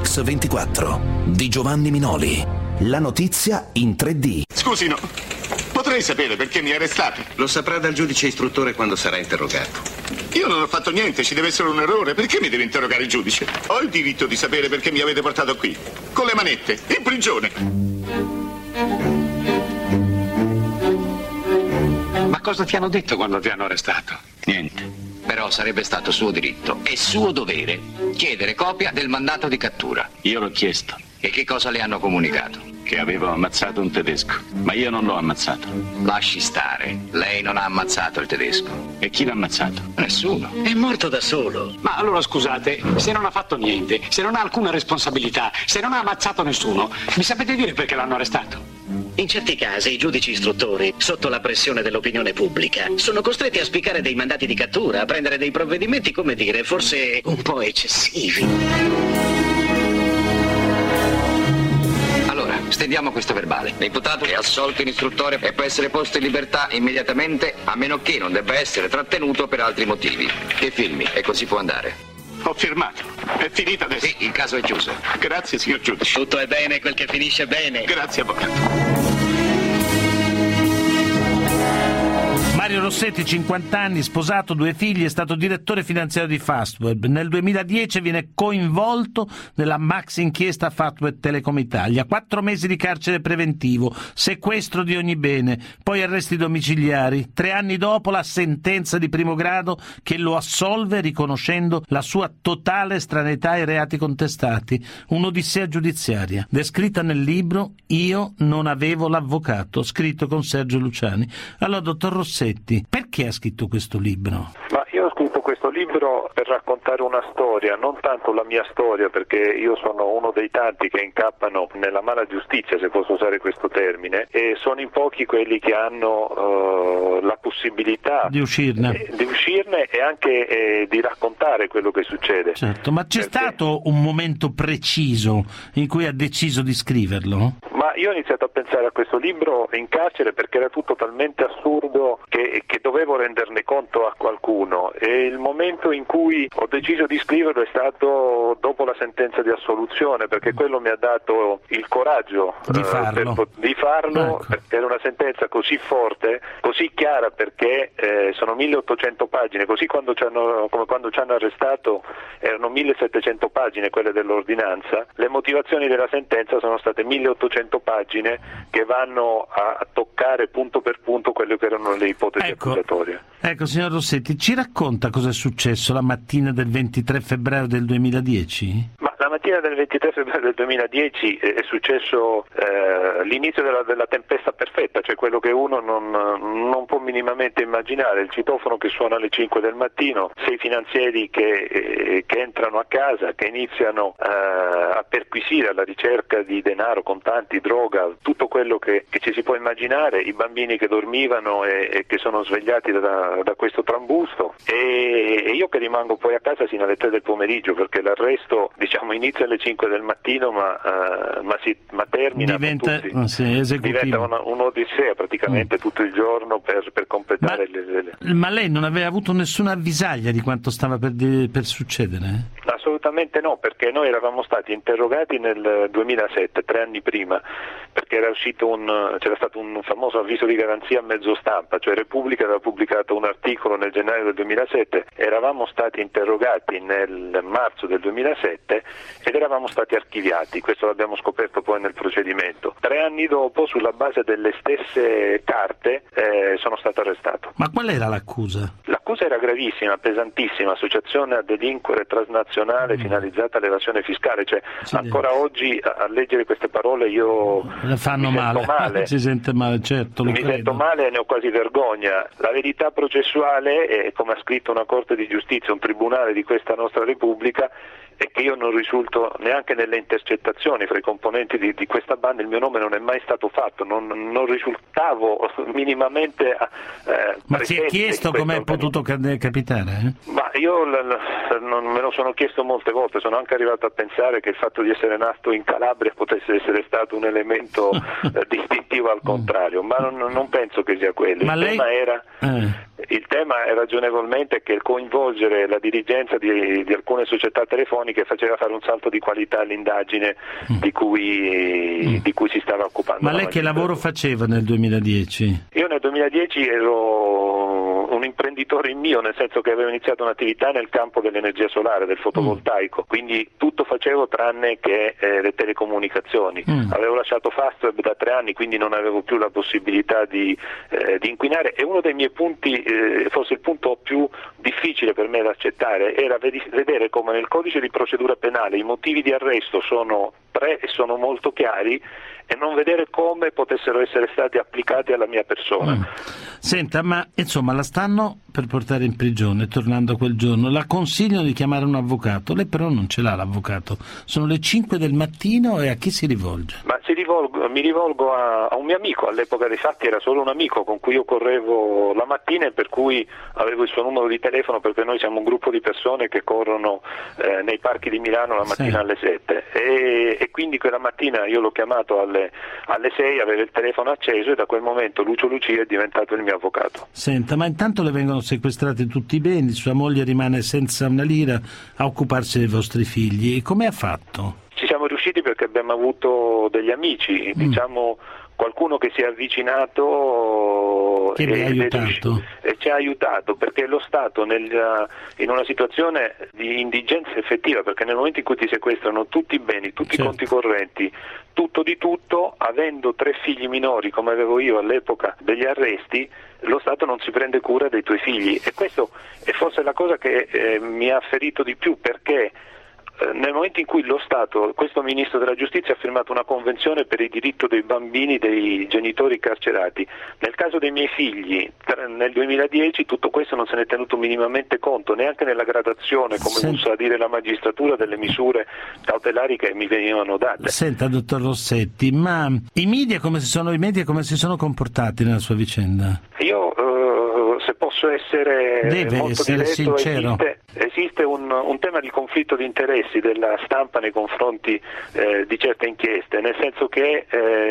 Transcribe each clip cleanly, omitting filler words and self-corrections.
Mix24 di Giovanni Minoli. La notizia in 3D. Scusino, potrei sapere perché mi arrestate? Lo saprà dal giudice istruttore quando sarà interrogato. Io non ho fatto niente, ci deve essere un errore. Perché mi deve interrogare il giudice? Ho il diritto di sapere perché mi avete portato qui. Con le manette, in prigione. Ma cosa ti hanno detto quando ti hanno arrestato? Niente. Però sarebbe stato suo diritto e suo dovere chiedere copia del mandato di cattura. Io l'ho chiesto. E che cosa le hanno comunicato? Che avevo ammazzato un tedesco, ma io non l'ho ammazzato. Lasci stare, lei non ha ammazzato il tedesco. E chi l'ha ammazzato? Nessuno. È morto da solo. Ma allora scusate, se non ha fatto niente, se non ha alcuna responsabilità, se non ha ammazzato nessuno, mi sapete dire perché l'hanno arrestato? In certi casi i giudici istruttori, sotto la pressione dell'opinione pubblica, sono costretti a spiccare dei mandati di cattura, a prendere dei provvedimenti, come dire, forse un po' eccessivi. Allora, stendiamo questo verbale. L'imputato è assolto in istruttore e può essere posto in libertà immediatamente, a meno che non debba essere trattenuto per altri motivi. Che firmi e così può andare. Ho firmato. È finita adesso. Sì, il caso è chiuso. Grazie, signor giudice. Tutto è bene quel che finisce bene. Grazie, avvocato. Mario Rossetti, 50 anni, sposato, 2 figli, è stato direttore finanziario di Fastweb. Nel 2010 viene coinvolto nella maxi inchiesta Fastweb Telecom Italia. 4 mesi di carcere preventivo, sequestro di ogni bene, poi arresti domiciliari. 3 anni dopo la sentenza di primo grado che lo assolve riconoscendo la sua totale estraneità ai reati contestati. Un'odissea giudiziaria, descritta nel libro Io non avevo l'avvocato, scritto con Sergio Luciani. Allora, dottor Rossetti, perché ha scritto questo libro? Ma io ho scritto questo libro per raccontare una storia, non tanto la mia storia, perché io sono uno dei tanti che incappano nella mala giustizia, se posso usare questo termine, e sono in pochi quelli che hanno la possibilità di uscirne e anche di raccontare quello che succede. Certo, ma c'è stato un momento preciso in cui ha deciso di scriverlo? Ma io ho iniziato a pensare a questo libro in carcere perché era tutto talmente assurdo che dovevo renderne conto a qualcuno, e il momento in cui ho deciso di scriverlo è stato dopo la sentenza di assoluzione, perché quello mi ha dato il coraggio di farlo, ecco. Perché era una sentenza così forte, così chiara, perché sono 1800 pagine, così come quando ci hanno arrestato erano 1700 pagine quelle dell'ordinanza. Le motivazioni della sentenza sono state 1800 pagine che vanno a toccare punto per punto quello che erano le ipotesi accusatorie. Ecco, signor Rossetti, ci racconta cosa è successo la mattina del 23 febbraio del 2010? Ma la mattina del 23 febbraio del 2010 è successo l'inizio della tempesta perfetta, cioè quello che uno non può minimamente immaginare: il citofono che suona alle 5 del mattino, 6 finanzieri che entrano a casa, che iniziano a perquisire alla ricerca di denaro, contanti, droga, tutto quello che ci si può immaginare, i bambini che dormivano e che sono svegliati da questo trambusto, e io che rimango poi a casa sino alle 3 del pomeriggio, perché l'arresto inizia alle 5 del mattino ma termina diventa un'odissea praticamente tutto il giorno per completare ma lei non aveva avuto nessuna avvisaglia di quanto stava per succedere? Assolutamente no, perché noi eravamo stati interrogati nel 2007, 3 anni prima, perché c'era stato un famoso avviso di garanzia a mezzo stampa, cioè Repubblica aveva pubblicato un articolo nel gennaio del 2007, eravamo stati interrogati nel marzo del 2007 ed eravamo stati archiviati. Questo l'abbiamo scoperto poi nel procedimento. 3 anni dopo, sulla base delle stesse carte, sono stato arrestato. Ma qual era l'accusa? L'accusa era gravissima, pesantissima: associazione a delinquere transnazionale finalizzata all'evasione fiscale. Cioè, ancora oggi a leggere queste parole io fanno male. Si sente male, certo. Sento male e ne ho quasi vergogna. La verità processuale è, come ha scritto una Corte di Giustizia, un tribunale di questa nostra Repubblica, è che io non risulto neanche nelle intercettazioni fra i componenti di questa banda, il mio nome non è mai stato fatto, non risultavo minimamente ma si è chiesto come è potuto capitare? Ma io non me lo sono chiesto molte volte, sono anche arrivato a pensare che il fatto di essere nato in Calabria potesse essere stato un elemento distintivo al contrario, ma non penso che sia quello. Il tema è ragionevolmente che coinvolgere la dirigenza di alcune società telefoniche telefoniche faceva fare un salto di qualità all'indagine di cui si stava occupando. Ma lei che lavoro faceva nel 2010? Io nel 2010 ero un imprenditore mio, nel senso che avevo iniziato un'attività nel campo dell'energia solare, del fotovoltaico, quindi tutto facevo tranne che le telecomunicazioni. Avevo lasciato Fastweb da 3 anni, quindi non avevo più la possibilità di inquinare, e uno dei miei punti, forse il punto più difficile per me da accettare, era vedere come nel codice di procedura penale i motivi di arresto sono 3 e sono molto chiari, e non vedere come potessero essere stati applicati alla mia persona. Senta, ma insomma la stanno per portare in prigione, tornando a quel giorno, la consigliano di chiamare un avvocato, lei però non ce l'ha l'avvocato, sono le 5 del mattino, e a chi si rivolge? Ma mi rivolgo a un mio amico, all'epoca dei fatti era solo un amico con cui io correvo la mattina, e per cui avevo il suo numero di telefono, perché noi siamo un gruppo di persone che corrono nei parchi di Milano la mattina alle 7, e quindi quella mattina io l'ho chiamato alle 6, aveva il telefono acceso, e da quel momento Lucio Lucia è diventato il mio avvocato. Senta, ma intanto le vengono sequestrati tutti i beni, sua moglie rimane senza una lira a occuparsi dei vostri figli, e come ha fatto? Ci siamo riusciti perché abbiamo avuto degli amici, diciamo qualcuno che si è avvicinato che vi ha aiutato. E ci ha aiutato, perché lo Stato in una situazione di indigenza effettiva, perché nel momento in cui ti sequestrano tutti i beni, tutti i conti correnti, tutto di tutto, avendo 3 figli minori come avevo io all'epoca degli arresti, lo Stato non si prende cura dei tuoi figli, e questo è forse la cosa che mi ha ferito di più, perché nel momento in cui lo Stato, questo ministro della giustizia, ha firmato una convenzione per il diritto dei bambini dei genitori carcerati, nel caso dei miei figli nel 2010 tutto questo non se ne è tenuto minimamente conto, neanche nella gradazione, come usa a dire la magistratura, delle misure cautelari che mi venivano date. Senta, dottor Rossetti, ma i media come si sono comportati nella sua vicenda? Io se posso essere molto diretto, sincero. Esiste un tema di conflitto di interessi della stampa nei confronti di certe inchieste, nel senso che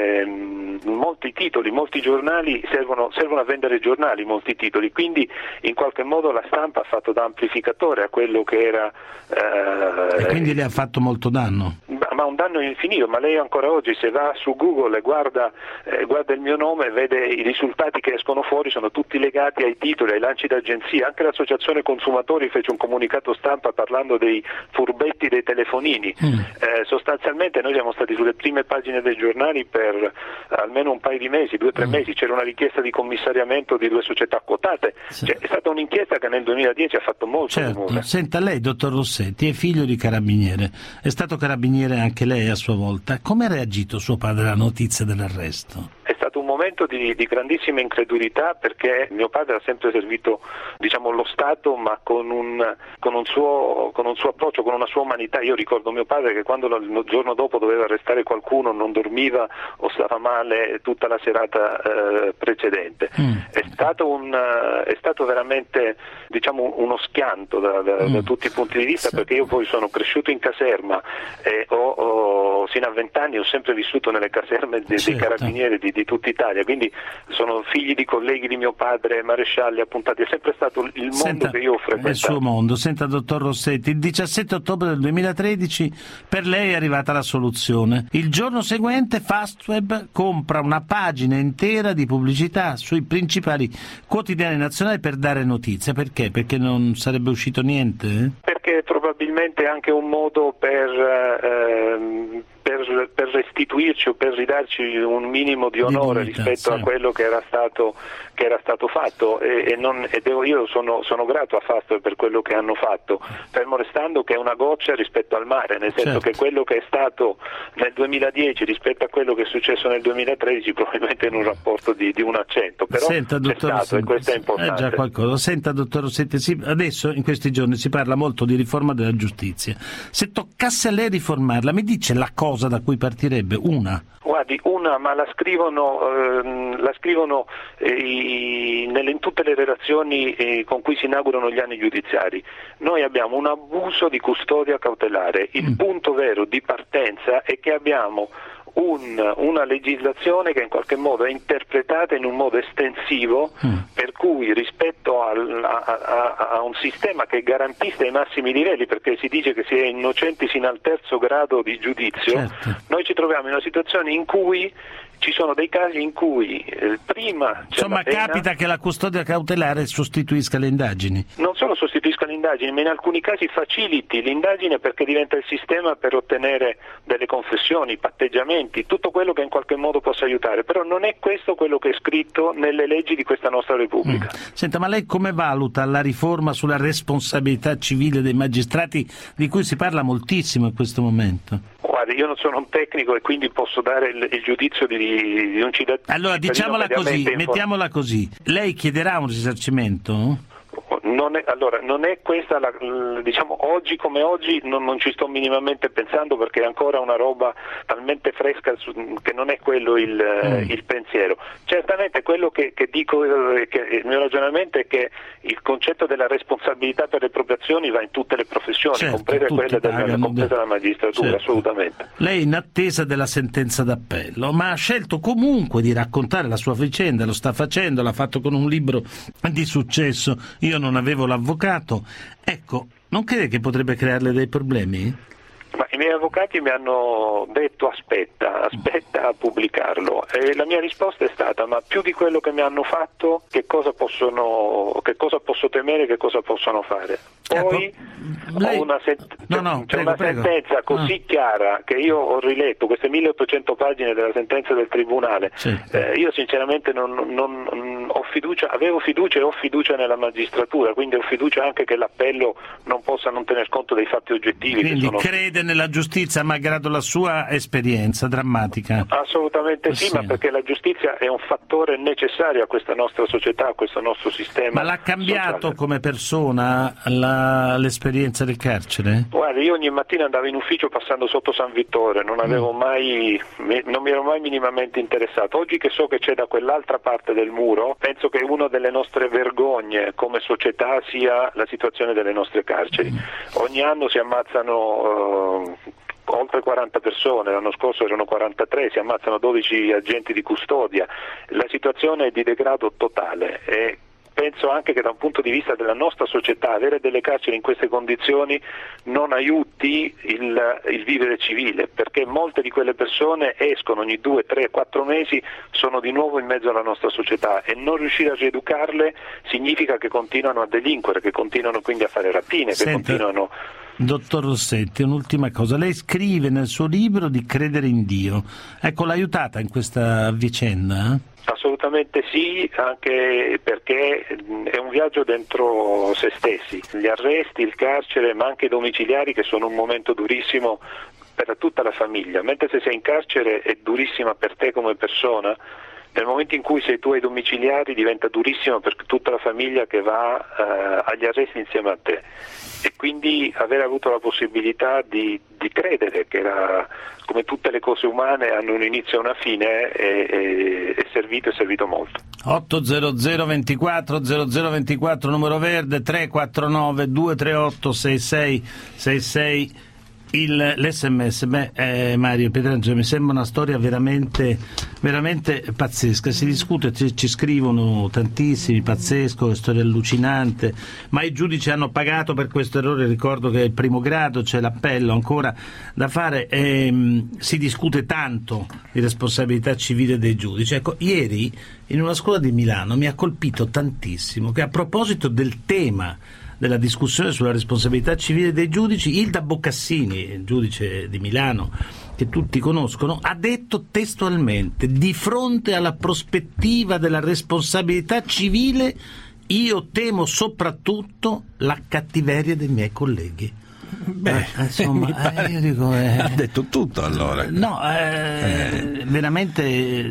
molti titoli, molti giornali servono a vendere giornali, molti titoli, quindi in qualche modo la stampa ha fatto da amplificatore a quello che era e quindi le ha fatto molto danno. Ma un danno infinito, ma lei ancora oggi, se va su Google e guarda il mio nome, vede i risultati che escono fuori, sono tutti legati ai titoli, ai lanci d'agenzia. Anche l'associazione consumatori fece un comunicato stampa parlando dei furbetti dei telefonini. Sostanzialmente noi siamo stati sulle prime pagine dei giornali per almeno un paio di mesi, 2 o 3 mesi, c'era una richiesta di commissariamento di 2 società quotate, cioè, è stata un'inchiesta che nel 2010 ha fatto molto rumore. Senta, lei, dottor Rossetti, è figlio di carabiniere, è stato carabiniere anche lei a sua volta, come ha reagito suo padre alla notizia dell'arresto? È stato un momento di grandissima incredulità, perché mio padre ha sempre servito, diciamo, lo Stato, ma con un suo approccio, con una sua umanità. Io ricordo mio padre che quando il giorno dopo doveva arrestare qualcuno non dormiva o stava male tutta la serata precedente. È stato veramente, diciamo, uno schianto da tutti i punti di vista, perché io poi sono cresciuto in caserma e sino a 20 anni ho sempre vissuto nelle caserme dei carabinieri di tutta Italia, quindi sono figli di colleghi di mio padre, marescialli, appuntati, è sempre stato il mondo che io ho frequentato. Il suo mondo. Senta, dottor Rossetti, il 17 ottobre del 2013 per lei è arrivata la soluzione. Il giorno seguente Fastweb compra una pagina intera di pubblicità sui principali quotidiani nazionali per dare notizia. Perché? Perché non sarebbe uscito niente? Perché probabilmente è anche un modo per restituirci o per ridarci un minimo di onore rispetto a quello che era stato fatto, io sono grato a Fastweb per quello che hanno fatto, fermo restando che è una goccia rispetto al mare, nel senso che quello che è stato nel 2010 rispetto a quello che è successo nel 2013 probabilmente in un rapporto di 1 a 100, però senta, c'è stato, e questo è importante. Già qualcosa. Senta, dottor Rossetti, adesso in questi giorni si parla molto di riforma della giustizia. Se toccasse a lei riformarla, mi dice la cosa da cui partirebbe? Una? Guardi, ma la scrivono in tutte le relazioni con cui si inaugurano gli anni giudiziari. Noi abbiamo un abuso di custodia cautelare. Il punto vero di partenza è che abbiamo una legislazione che in qualche modo è interpretata in un modo estensivo, per cui rispetto a un sistema che è garantista ai massimi livelli, perché si dice che si è innocenti sino al terzo grado di giudizio, certo. Noi ci troviamo in una situazione in cui ci sono dei casi in cui prima insomma capita che la custodia cautelare sostituisca le indagini. Non solo sostituisca le indagini, ma in alcuni casi faciliti l'indagine, perché diventa il sistema per ottenere delle confessioni, patteggiamenti, tutto quello che in qualche modo possa aiutare. Però non è questo quello che è scritto nelle leggi di questa nostra Repubblica. Senta, ma lei come valuta la riforma sulla responsabilità civile dei magistrati, di cui si parla moltissimo in questo momento? Guardi, io non sono un tecnico e quindi posso dare il giudizio di un cittadino. Allora diciamola così, mettiamola così. Lei chiederà un risarcimento? Non è questa diciamo, oggi come oggi non ci sto minimamente pensando, perché è ancora una roba talmente fresca che non è quello il pensiero. Certamente quello che dico, che il mio ragionamento è che il concetto della responsabilità per le proprie azioni va in tutte le professioni, certo, comprese quelle della magistratura, certo. Assolutamente. Lei è in attesa della sentenza d'appello, ma ha scelto comunque di raccontare la sua vicenda, lo sta facendo, l'ha fatto con un libro di successo. Io non avevo l'avvocato, ecco, non crede che potrebbe crearle dei problemi? Ma i miei avvocati mi hanno detto aspetta a pubblicarlo, e la mia risposta è stata: ma più di quello che mi hanno fatto, che cosa posso temere, che cosa possono fare? Poi ho una sentenza così chiara che io ho riletto, queste 1800 pagine della sentenza del tribunale, certo. Io sinceramente ho fiducia, avevo fiducia e ho fiducia nella magistratura, quindi ho fiducia anche che l'appello non possa non tener conto dei fatti oggettivi. Quindi crede nella giustizia malgrado la sua esperienza drammatica? Assolutamente sì, ma perché la giustizia è un fattore necessario a questa nostra società, a questo nostro sistema. Ma l'ha cambiato sociale. Come persona l'esperienza del carcere? Guarda, io ogni mattina andavo in ufficio passando sotto San Vittore, non mi ero mai minimamente interessato. Oggi che so che c'è da quell'altra parte del muro, penso che una delle nostre vergogne come società sia la situazione delle nostre carceri. Ogni anno si ammazzano oltre 40 persone, l'anno scorso erano 43, si ammazzano 12 agenti di custodia. La situazione è di degrado totale e penso anche che da un punto di vista della nostra società avere delle carceri in queste condizioni non aiuti il vivere civile, perché molte di quelle persone escono ogni 2, 3, 4 mesi, sono di nuovo in mezzo alla nostra società, e non riuscire a rieducarle significa che continuano a delinquere, che continuano quindi a fare rapine, che continuano... Dottor Rossetti, un'ultima cosa. Lei scrive nel suo libro di credere in Dio. Ecco, l'ha aiutata in questa vicenda? Assolutamente sì, anche perché è un viaggio dentro se stessi. Gli arresti, il carcere, ma anche i domiciliari, che sono un momento durissimo per tutta la famiglia. Mentre se sei in carcere è durissima per te come persona, nel momento in cui sei tu ai domiciliari diventa durissimo per tutta la famiglia che va agli arresti insieme a te. E quindi aver avuto la possibilità di credere che come tutte le cose umane hanno un inizio e una fine è servito molto. 800 24 0024 numero verde, 349 238 6666 l'SMS. Mario Pietrangelo, mi sembra una storia veramente pazzesca. Si discute, ci scrivono tantissimi, pazzesco, storia allucinante, ma i giudici hanno pagato per questo errore. Ricordo che è il primo grado, c'è l'appello ancora da fare, si discute tanto di responsabilità civile dei giudici. Ecco, ieri in una scuola di Milano mi ha colpito tantissimo che, a proposito del tema della discussione sulla responsabilità civile dei giudici, Ilda Boccassini, giudice di Milano che tutti conoscono, ha detto testualmente: di fronte alla prospettiva della responsabilità civile io temo soprattutto la cattiveria dei miei colleghi. Insomma, io dico, ha detto tutto allora. No, veramente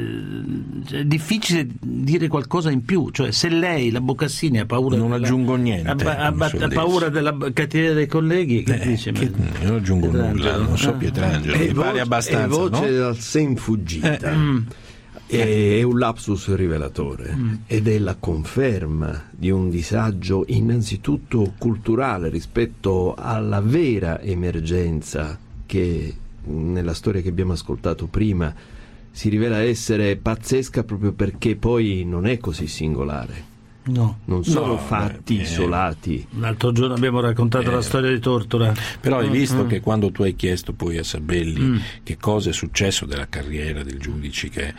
è difficile dire qualcosa in più. Cioè, se lei, la Boccassini, ha paura, non aggiungo niente, ha paura della cattiveria dei colleghi, che dice? Io non aggiungo nulla, non so Pietrangelo, mi pare abbastanza. È voce dal sen fuggita. È un lapsus rivelatore ed è la conferma di un disagio innanzitutto culturale rispetto alla vera emergenza che nella storia che abbiamo ascoltato prima, si rivela essere pazzesca proprio perché poi non è così singolare. No. Non sono fatti isolati. L'altro giorno abbiamo raccontato la storia di Tortora. Però hai visto che quando tu hai chiesto poi a Sabelli che cosa è successo della carriera del giudice che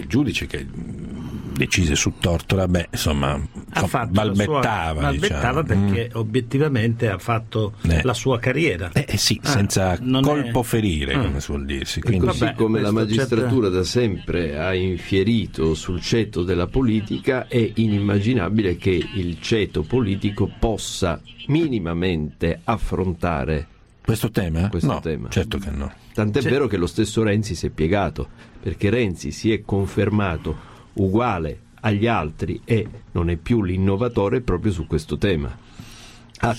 decise su Tortora, balbettava perché obiettivamente ha fatto la sua carriera. Sì, senza colpo ferire, come suol dirsi. Quindi, così come la magistratura da sempre ha infierito sul ceto della politica, è inimmaginabile che il ceto politico possa minimamente affrontare questo tema? No, tema. Certo che no. Tant'è vero che lo stesso Renzi si è piegato, perché Renzi si è confermato uguale agli altri e non è più l'innovatore proprio su questo tema. Ha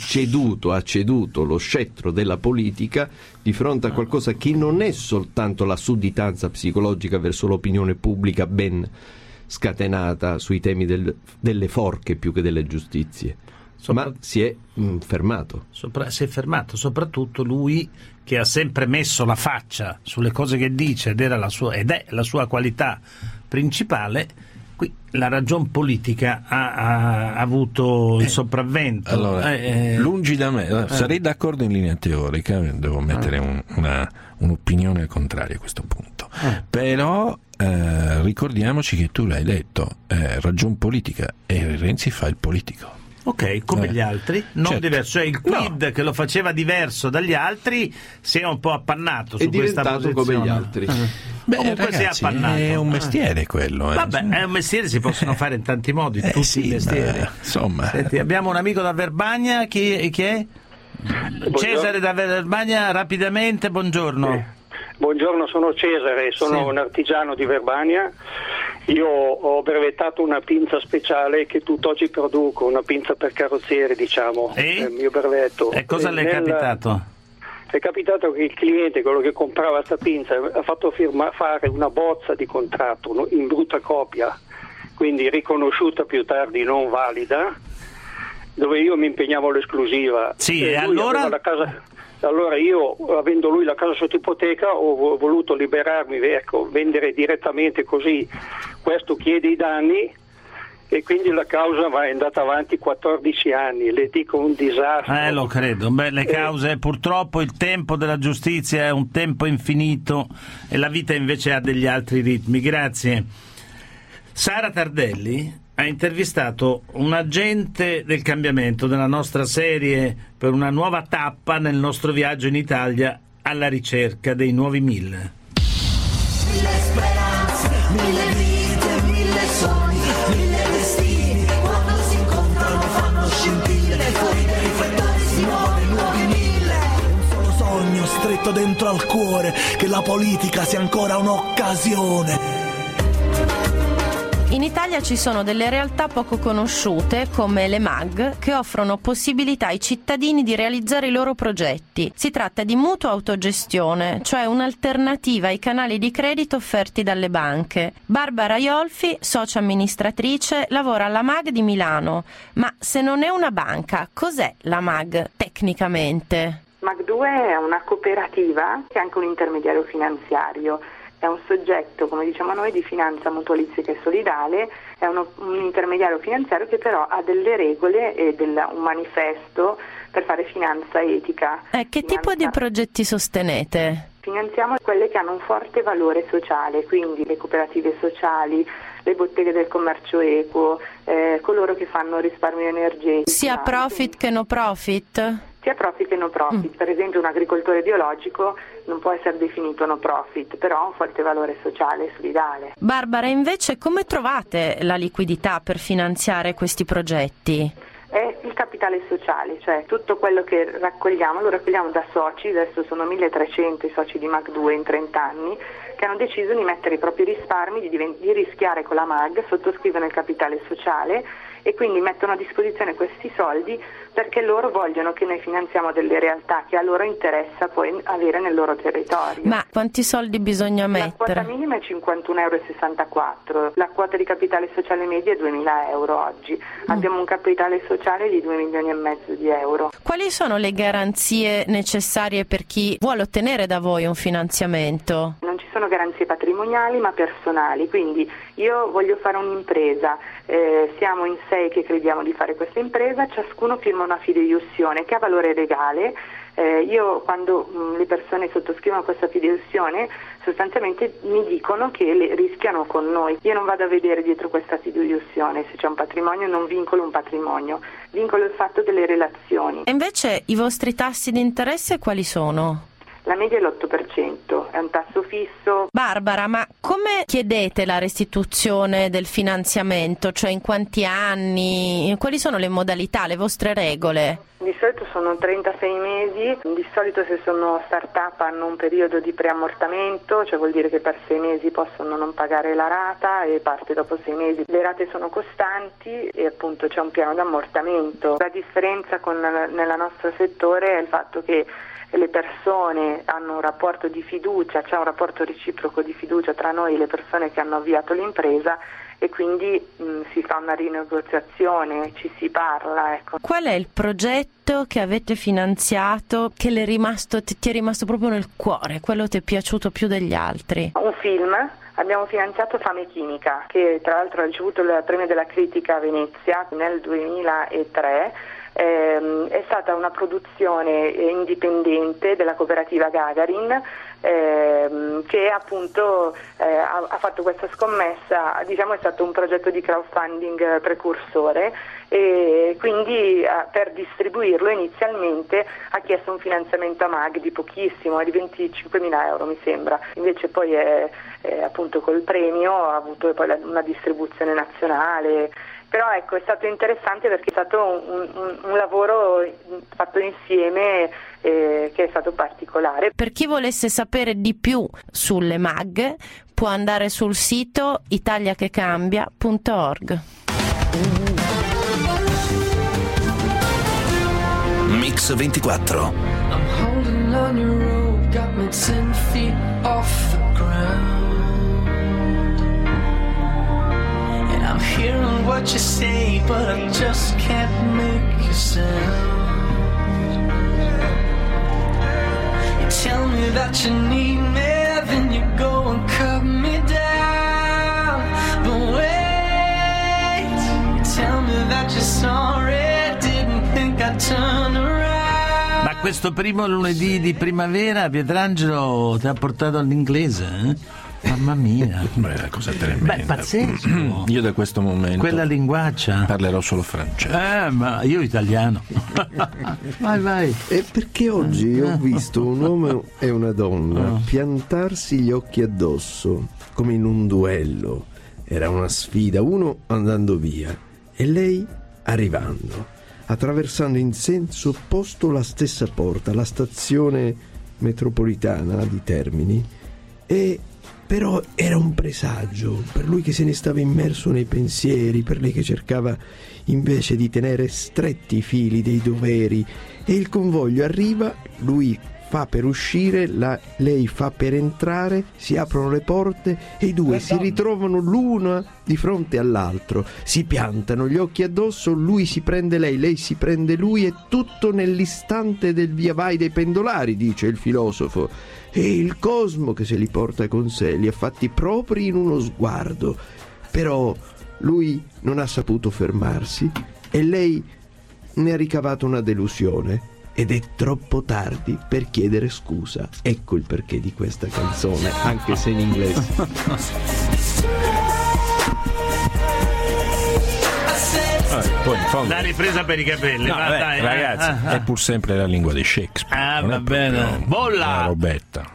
ceduto lo scettro della politica di fronte a qualcosa che non è soltanto la sudditanza psicologica verso l'opinione pubblica ben scatenata sui temi delle forche più che delle giustizie, ma si è fermato. Si è fermato, soprattutto lui che ha sempre messo la faccia sulle cose che dice ed è la sua qualità principale. Qui la ragion politica ha avuto il sopravvento. Allora, lungi da me, sarei d'accordo in linea teorica, devo mettere un'opinione contraria a questo punto, però ricordiamoci che tu l'hai detto, ragion politica, e Renzi fa il politico. Ok, come gli altri, non diverso, cioè il Quid che lo faceva diverso dagli altri si è un po' appannato su questa posizione. Come gli altri. Comunque ragazzi, si è appannato. È un mestiere quello. Vabbè, è un mestiere, si possono fare in tanti modi, tutti i mestieri. Insomma. Senti, abbiamo un amico da Verbania, chi è? Buongiorno. Cesare da Verbania, rapidamente, buongiorno. Buongiorno, sono Cesare, sono un artigiano di Verbania. Io ho brevettato una pinza speciale che tutt'oggi produco, una pinza per carrozziere, diciamo, il mio brevetto. E cosa le è capitato? È capitato che il cliente, quello che comprava questa pinza, ha fatto fare una bozza di contratto in brutta copia, quindi riconosciuta più tardi non valida, dove io mi impegnavo all'esclusiva. Sì, e allora? Allora io, avendo lui la casa sotto ipoteca, ho voluto liberarmi, vendere direttamente, così questo chiede i danni e quindi la causa è andata avanti 14 anni, le dico un disastro. Lo credo. Le cause, purtroppo il tempo della giustizia è un tempo infinito e la vita invece ha degli altri ritmi. Grazie. Sara Tardelli ha intervistato un agente del cambiamento della nostra serie per una nuova tappa nel nostro viaggio in Italia alla ricerca dei nuovi 1000. 1000 speranze, 1000 vite, 1000 sogni, 1000 destini, quando si incontrano fanno scintille, fuori dai riflettori si muovono nuovi 1000. Un solo sogno stretto dentro al cuore, che la politica sia ancora un'occasione. In Italia ci sono delle realtà poco conosciute, come le MAG, che offrono possibilità ai cittadini di realizzare i loro progetti. Si tratta di mutuo autogestione, cioè un'alternativa ai canali di credito offerti dalle banche. Barbara Iolfi, socia amministratrice, lavora alla MAG di Milano. Ma se non è una banca, cos'è la MAG tecnicamente? MAG2 è una cooperativa che è anche un intermediario finanziario. È un soggetto, come diciamo noi, di finanza mutualistica e solidale, è un intermediario finanziario che però ha delle regole e un manifesto per fare finanza etica. Che tipo di progetti sostenete? Finanziamo quelle che hanno un forte valore sociale, quindi le cooperative sociali, le botteghe del commercio equo, coloro che fanno risparmio energetico. Sia profit che no profit? Sia profit che no profit. Per esempio un agricoltore biologico non può essere definito no profit, però ha un forte valore sociale e solidale. Barbara, invece come trovate la liquidità per finanziare questi progetti? È il capitale sociale, cioè tutto quello che raccogliamo, lo raccogliamo da soci, adesso sono 1300 i soci di MAG2 in 30 anni, che hanno deciso di mettere i propri risparmi, di rischiare con la MAG, sottoscrivono il capitale sociale e quindi mettono a disposizione questi soldi perché loro vogliono che noi finanziamo delle realtà che a loro interessa poi avere nel loro territorio. Ma quanti soldi bisogna mettere? La quota minima è 51,64 €, la quota di capitale sociale media è 2.000 euro oggi, abbiamo un capitale sociale di 2,5 milioni di euro. Quali sono le garanzie necessarie per chi vuole ottenere da voi un finanziamento? Non ci sono garanzie patrimoniali ma personali, quindi io voglio fare un'impresa, siamo in 6 che crediamo di fare questa impresa, ciascuno firma una fideiussione che ha valore legale. Io quando le persone sottoscrivono questa fideiussione sostanzialmente mi dicono che le rischiano con noi. Io non vado a vedere dietro questa fideiussione se c'è un patrimonio, non vincolo un patrimonio, vincolo il fatto delle relazioni. E invece i vostri tassi di interesse quali sono? La media è l'8%, è un tasso fisso. Barbara, ma come chiedete la restituzione del finanziamento? Cioè in quanti anni? Quali sono le modalità, le vostre regole? Di solito sono 36 mesi, di solito se sono start-up hanno un periodo di preammortamento, cioè vuol dire che per 6 mesi possono non pagare la rata e parte dopo 6 mesi. Le rate sono costanti e appunto c'è un piano d'ammortamento. La differenza nel nostro settore è il fatto che le persone hanno un rapporto di fiducia, c'è un rapporto reciproco di fiducia tra noi e le persone che hanno avviato l'impresa e quindi si fa una rinegoziazione, ci si parla. Ecco. Qual è il progetto che avete finanziato che ti è rimasto proprio nel cuore, quello ti è piaciuto più degli altri? Un film. Abbiamo finanziato Fame Chimica, che tra l'altro ha ricevuto il premio della critica a Venezia nel 2003. È stata una produzione indipendente della cooperativa Gagarin che appunto ha fatto questa scommessa, diciamo è stato un progetto di crowdfunding precursore e quindi per distribuirlo inizialmente ha chiesto un finanziamento a MAG di pochissimo, di 25.000 euro mi sembra, invece poi appunto col premio ha avuto poi una distribuzione nazionale. Però ecco, è stato interessante perché è stato un lavoro fatto insieme che è stato particolare. Per chi volesse sapere di più sulle MAG può andare sul sito italiachecambia.org. Mix 24. I'm holding on your rope, got me 10 feet off the ground. I'm hearing what you say, but I just can't make a sound. You tell me that you need me, then you go and cut me down. But wait, you tell me that you're sorry, didn't think I'd turn around. Ma questo primo lunedì di primavera Pietrangelo ti ha portato all'inglese, eh? Mamma mia, beh, cosa tremenda. Beh, pazzesco. Io da questo momento quella linguaccia parlerò solo francese. Ma io italiano. vai. E perché oggi ho visto un uomo e una donna piantarsi gli occhi addosso come in un duello. Era una sfida, uno andando via e lei arrivando, attraversando in senso opposto la stessa porta, la stazione metropolitana di Termini, e però era un presagio per lui che se ne stava immerso nei pensieri, per lei che cercava invece di tenere stretti i fili dei doveri, e il convoglio arriva, lui fa per uscire, lei fa per entrare, si aprono le porte e i due si ritrovano l'una di fronte all'altro, si piantano gli occhi addosso, lui si prende lei si prende lui, e tutto nell'istante del via vai dei pendolari, dice il filosofo, e il cosmo che se li porta con sé li ha fatti propri in uno sguardo. Però lui non ha saputo fermarsi e lei ne ha ricavato una delusione ed è troppo tardi per chiedere scusa. Ecco il perché di questa canzone, anche se in inglese. Poi in fondo... La ripresa per i capelli. No, dai, ragazzi, è pur sempre la lingua di Shakespeare. Va bene. Bolla! Una robetta.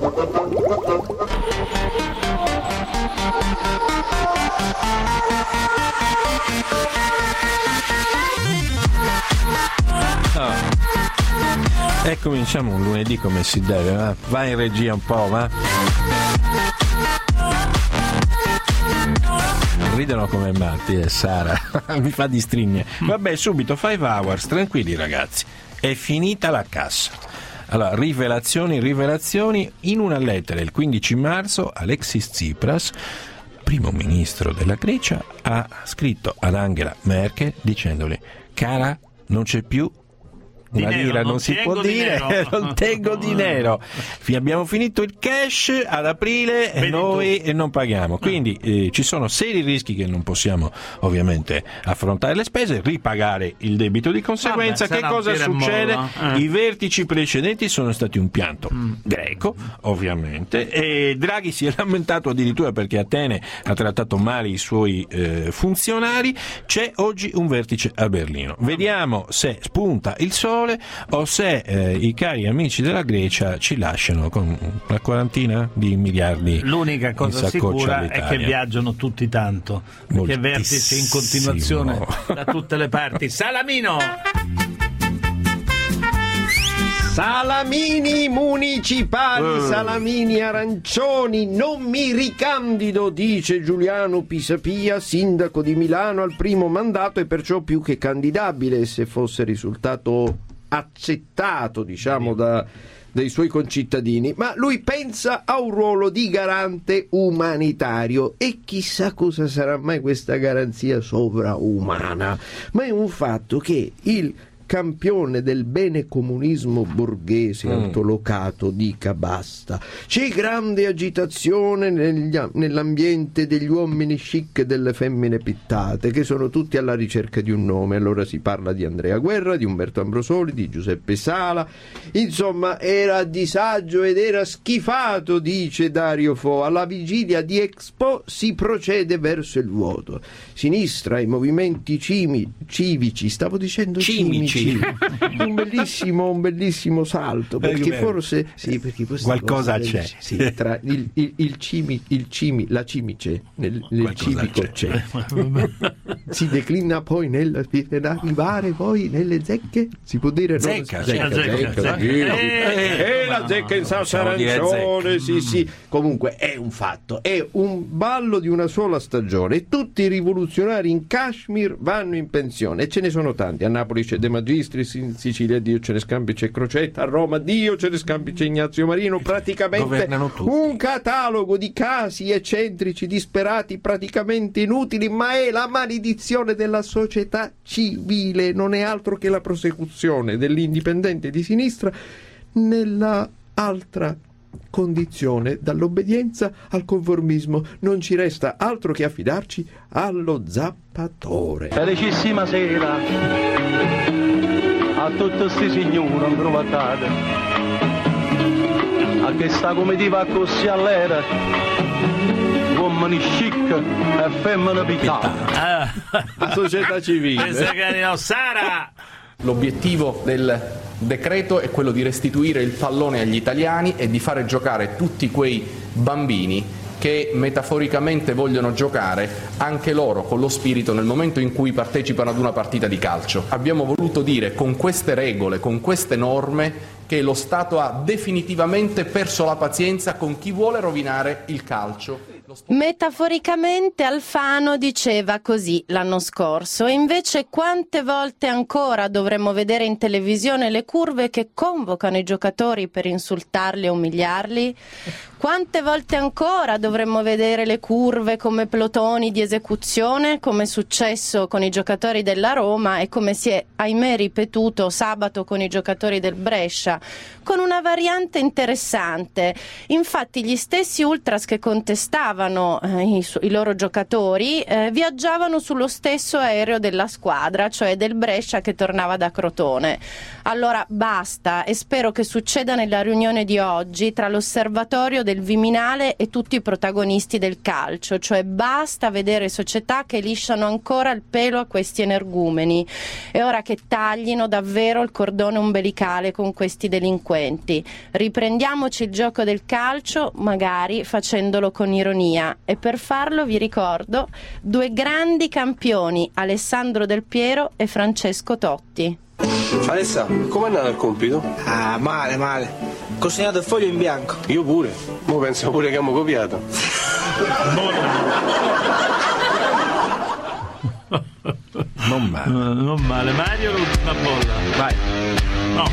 E cominciamo un lunedì come si deve, va? Vai in regia un po', va? Ridono come matti, Sara. Mi fa distrigne. Vabbè, subito 5 hours, tranquilli ragazzi. È finita la cassa. Allora, rivelazioni. In una lettera il 15 marzo Alexis Tsipras, primo ministro della Grecia, ha scritto ad Angela Merkel dicendole: cara, non c'è più una lira, non si può dire, non tengo dinero. Abbiamo finito il cash ad aprile e noi non paghiamo. Quindi ci sono seri rischi che non possiamo ovviamente affrontare le spese, ripagare il debito di conseguenza. Che cosa succede? I vertici precedenti sono stati un pianto greco, ovviamente, e Draghi si è lamentato addirittura perché Atene ha trattato male i suoi funzionari. C'è oggi un vertice a Berlino. Vediamo se spunta il sole o se i cari amici della Grecia ci lasciano con una quarantina di miliardi. L'unica cosa sicura è che viaggiano tutti tanto, perché vertici in continuazione da tutte le parti. Salamino! Salamini municipali, salamini arancioni, non mi ricandido, dice Giuliano Pisapia, sindaco di Milano al primo mandato e perciò più che candidabile se fosse risultato accettato, diciamo, dai suoi concittadini, ma lui pensa a un ruolo di garante umanitario e chissà cosa sarà mai questa garanzia sovraumana, ma è un fatto che il campione del bene comunismo borghese altolocato dica basta. C'è grande agitazione nell'ambiente degli uomini chic e delle femmine pittate, che sono tutti alla ricerca di un nome. Allora si parla di Andrea Guerra, di Umberto Ambrosoli, di Giuseppe Sala. Insomma, era a disagio ed era schifato, dice Dario Fo. Alla vigilia di Expo si procede verso il vuoto. Sinistra, i movimenti civici, stavo dicendo cimici. Un bellissimo salto, perché forse perché qualcosa c'è. Tra la cimice nel civico c'è. Si declina poi per arrivare poi nelle zecche, si può dire zecca. La zecca in salsa arancione, sì. Comunque è un fatto, è un ballo di una sola stagione e tutti i rivoluzionari in Kashmir vanno in pensione e ce ne sono tanti. A Napoli c'è De Magistris, in Sicilia Dio ce ne scambi c'è Crocetta, a Roma Dio ce ne scambi c'è Ignazio Marino, praticamente un catalogo di casi eccentrici, disperati, praticamente inutili, ma è la maledizione della società civile, non è altro che la prosecuzione dell'indipendente di sinistra nella altra condizione, dall'obbedienza al conformismo. Non ci resta altro che affidarci allo zappatore. Felicissima sera a tutti sti signori incrovatate, a che sta comitiva così all'era, uomini chic e femmine pittate. La società civile. Sara! L'obiettivo del decreto è quello di restituire il pallone agli italiani e di fare giocare tutti quei bambini che metaforicamente vogliono giocare anche loro con lo spirito nel momento in cui partecipano ad una partita di calcio. Abbiamo voluto dire con queste regole, con queste norme, che lo Stato ha definitivamente perso la pazienza con chi vuole rovinare il calcio. Metaforicamente Alfano diceva così l'anno scorso, e invece quante volte ancora dovremmo vedere in televisione le curve che convocano i giocatori per insultarli e umiliarli? Quante volte ancora dovremmo vedere le curve come plotoni di esecuzione, come è successo con i giocatori della Roma e come si è ahimè ripetuto sabato con i giocatori del Brescia, con una variante interessante. Infatti gli stessi ultras che contestavano i loro giocatori viaggiavano sullo stesso aereo della squadra, cioè del Brescia che tornava da Crotone. Allora basta, e spero che succeda nella riunione di oggi tra l'osservatorio del Viminale e tutti i protagonisti del calcio, cioè basta vedere società che lisciano ancora il pelo a questi energumeni. È ora che taglino davvero il cordone ombelicale con questi delinquenti. Riprendiamoci il gioco del calcio, magari facendolo con ironia, e per farlo vi ricordo due grandi campioni, Alessandro Del Piero e Francesco Totti. Alessa, com'è andato il compito? Ah, male. Consegnato il foglio in bianco. Io pure. Mo penso pure che abbiamo copiato. Non male. Non male. Mario, l'ultima bolla. Vai. No.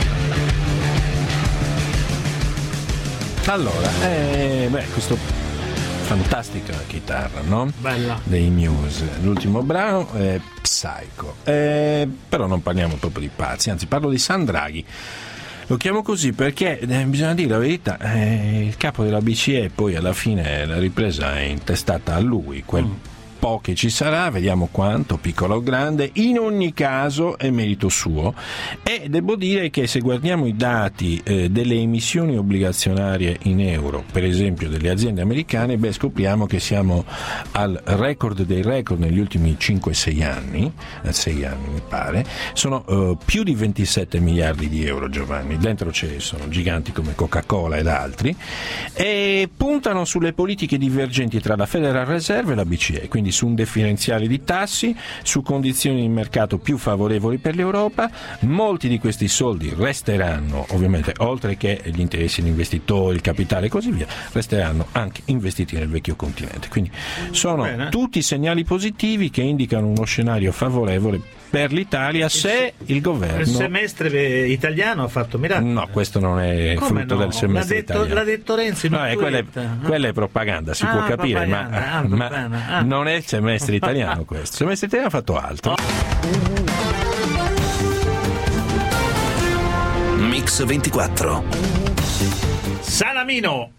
Allora, questo fantastica chitarra, no? Bella. Dei Muse. L'ultimo brano è Psycho. Però non parliamo proprio di pazzi, anzi parlo di Sandraghi. Lo chiamo così perché bisogna dire la verità, il capo della BCE poi alla fine la ripresa è intestata a lui, quel po' che ci sarà, vediamo quanto, piccolo o grande, in ogni caso è merito suo. E devo dire che se guardiamo i dati delle emissioni obbligazionarie in euro, per esempio delle aziende americane, scopriamo che siamo al record dei record negli ultimi 5-6 anni, 6 anni mi pare, sono più di 27 miliardi di euro, Giovanni, dentro ci sono giganti come Coca-Cola ed altri, e puntano sulle politiche divergenti tra la Federal Reserve e la BCE, quindi su un differenziale di tassi, su condizioni di mercato più favorevoli per l'Europa. Molti di questi soldi resteranno, ovviamente, oltre che gli interessi degli investitori, il capitale e così via, resteranno anche investiti nel vecchio continente. Quindi sono tutti segnali positivi che indicano uno scenario favorevole per l'Italia se il governo... Il semestre italiano ha fatto miracoli. No, questo non è frutto del semestre italiano. L'ha detto Renzi. Quella è propaganda, si può capire, ma non è il semestre italiano questo. Il semestre italiano ha fatto altro. Mix 24. Salamino.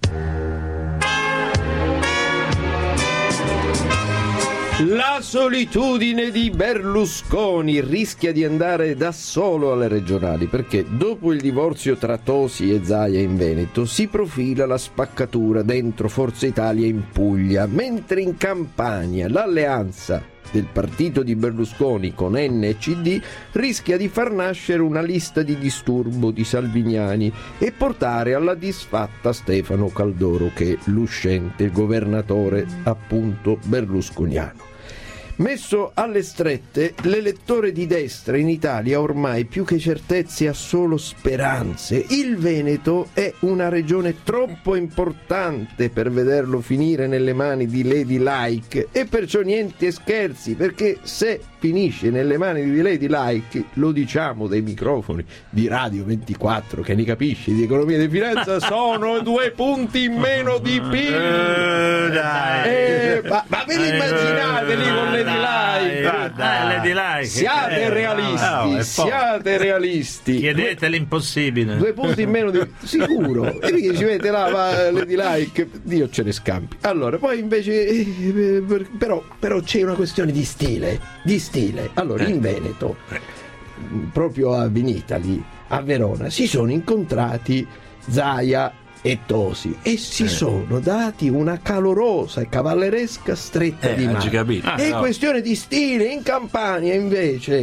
La solitudine di Berlusconi rischia di andare da solo alle regionali, perché dopo il divorzio tra Tosi e Zaia in Veneto si profila la spaccatura dentro Forza Italia in Puglia, mentre in Campania l'alleanza del partito di Berlusconi con NCD rischia di far nascere una lista di disturbo di salviniani e portare alla disfatta Stefano Caldoro, che è l'uscente governatore appunto berlusconiano. Messo alle strette, l'elettore di destra in Italia ormai più che certezze ha solo speranze. Il Veneto è una regione troppo importante per vederlo finire nelle mani di Lady Like, e perciò niente scherzi, perché se finisce nelle mani di Lady Like, lo diciamo dai microfoni di Radio 24, che ne capisce di economia e di finanza, sono 2 punti in meno di PIL. Ma ve li immaginate lì con Lady Like? Siate realisti, siate realisti. Chiedete l'impossibile. 2 punti in meno di sicuro. E perché ci mette là Lady Like, Dio ce ne scampi. Allora, poi invece però c'è una questione di stile. Allora, in Veneto, proprio a Vinitali, a Verona, si sono incontrati Zaia e Tosi e si sono dati una calorosa e cavalleresca stretta di mano. È questione di stile. In Campania invece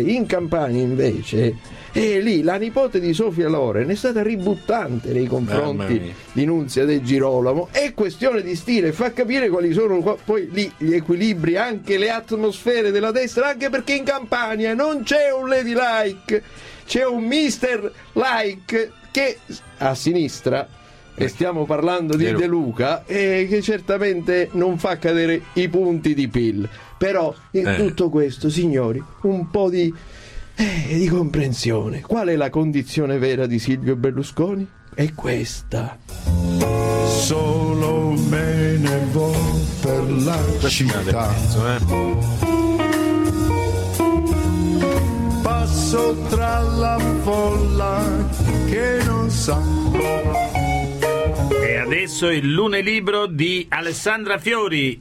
lì la nipote di Sofia Loren è stata ributtante nei confronti di Nunzia De Girolamo. È questione di stile, fa capire quali sono poi lì gli equilibri, anche le atmosfere della destra, anche perché in Campania non c'è un Lady Like, c'è un Mister Like che a sinistra, e stiamo parlando di De Luca, che certamente non fa cadere i punti di PIL. Però in tutto questo, signori, un po' di comprensione. Qual è la condizione vera di Silvio Berlusconi? È questa. Solo me ne vo per la città. Passo tra la folla che non sa. E adesso il lunelibro di Alessandra Fiori.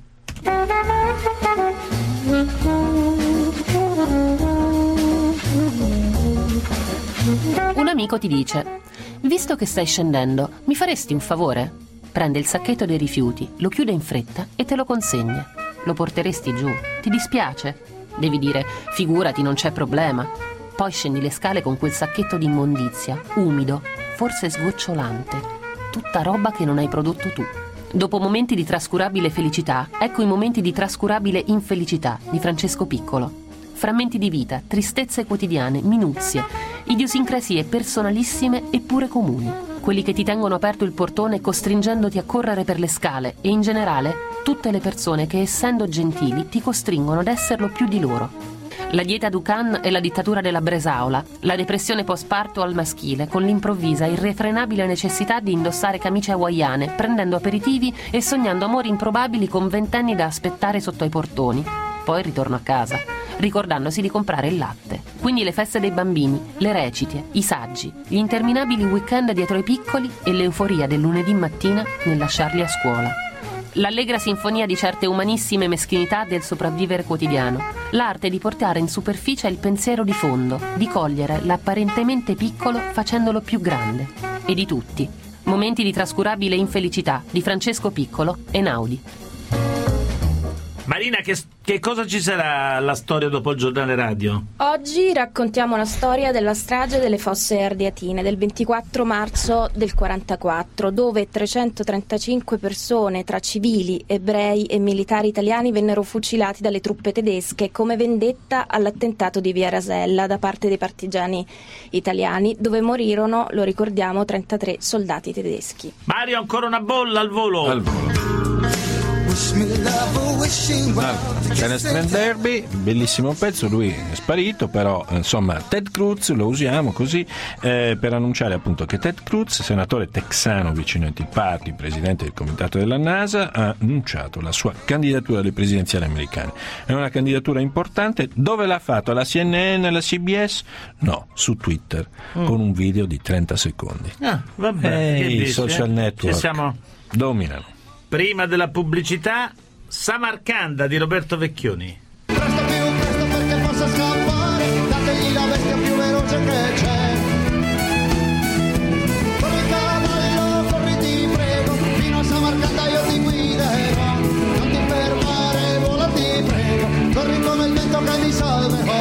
Un amico ti dice: visto che stai scendendo, mi faresti un favore? Prende il sacchetto dei rifiuti, lo chiude in fretta e te lo consegna. Lo porteresti giù? Ti dispiace? Devi dire: figurati, non c'è problema. Poi scendi le scale con quel sacchetto di immondizia, umido, forse sgocciolante. Tutta roba che non hai prodotto tu. Dopo momenti di trascurabile felicità, ecco i momenti di trascurabile infelicità di Francesco Piccolo. Frammenti di vita, tristezze quotidiane, minuzie, idiosincrasie personalissime eppure comuni. Quelli che ti tengono aperto il portone costringendoti a correre per le scale, e in generale tutte le persone che, essendo gentili, ti costringono ad esserlo più di loro. La dieta Dukan e la dittatura della bresaola, la depressione postparto al maschile, con l'improvvisa, irrefrenabile necessità di indossare camicie hawaiane, prendendo aperitivi e sognando amori improbabili con ventenni da aspettare sotto ai portoni. Poi il ritorno a casa, ricordandosi di comprare il latte. Quindi le feste dei bambini, le recite, i saggi, gli interminabili weekend dietro ai piccoli e l'euforia del lunedì mattina nel lasciarli a scuola. L'allegra sinfonia di certe umanissime meschinità del sopravvivere quotidiano, l'arte di portare in superficie il pensiero di fondo, di cogliere l'apparentemente piccolo facendolo più grande. E di tutti. Momenti di trascurabile infelicità di Francesco Piccolo e Naudi. Marina, che cosa ci sarà alla storia dopo il giornale radio? Oggi raccontiamo la storia della strage delle Fosse Ardeatine del 24 marzo del 44, dove 335 persone tra civili, ebrei e militari italiani vennero fucilati dalle truppe tedesche come vendetta all'attentato di Via Rasella da parte dei partigiani italiani, dove morirono, lo ricordiamo, 33 soldati tedeschi. Mario, ancora una bolla al volo. Tennis Trend Derby, bellissimo pezzo, lui è sparito, però insomma Ted Cruz lo usiamo così per annunciare appunto che Ted Cruz, senatore texano vicino ai Tea Party, presidente del comitato della NASA, ha annunciato la sua candidatura alle presidenziali americane. È una candidatura importante. Dove l'ha fatto? Alla CNN, alla CBS? No, su Twitter, con un video di 30 secondi. Vabbè, I social network dominano. Prima della pubblicità, Samarcanda di Roberto Vecchioni. Presto perché possa scappare, dategli la bestia più veloce che c'è. Corri cavallo, corri ti prego, fino a Samarcanda io ti guiderò. Non ti fermare, vola ti prego, corri come il vento che mi salverò.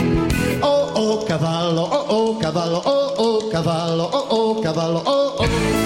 Oh oh cavallo, oh oh cavallo, oh oh cavallo, oh oh cavallo, oh oh.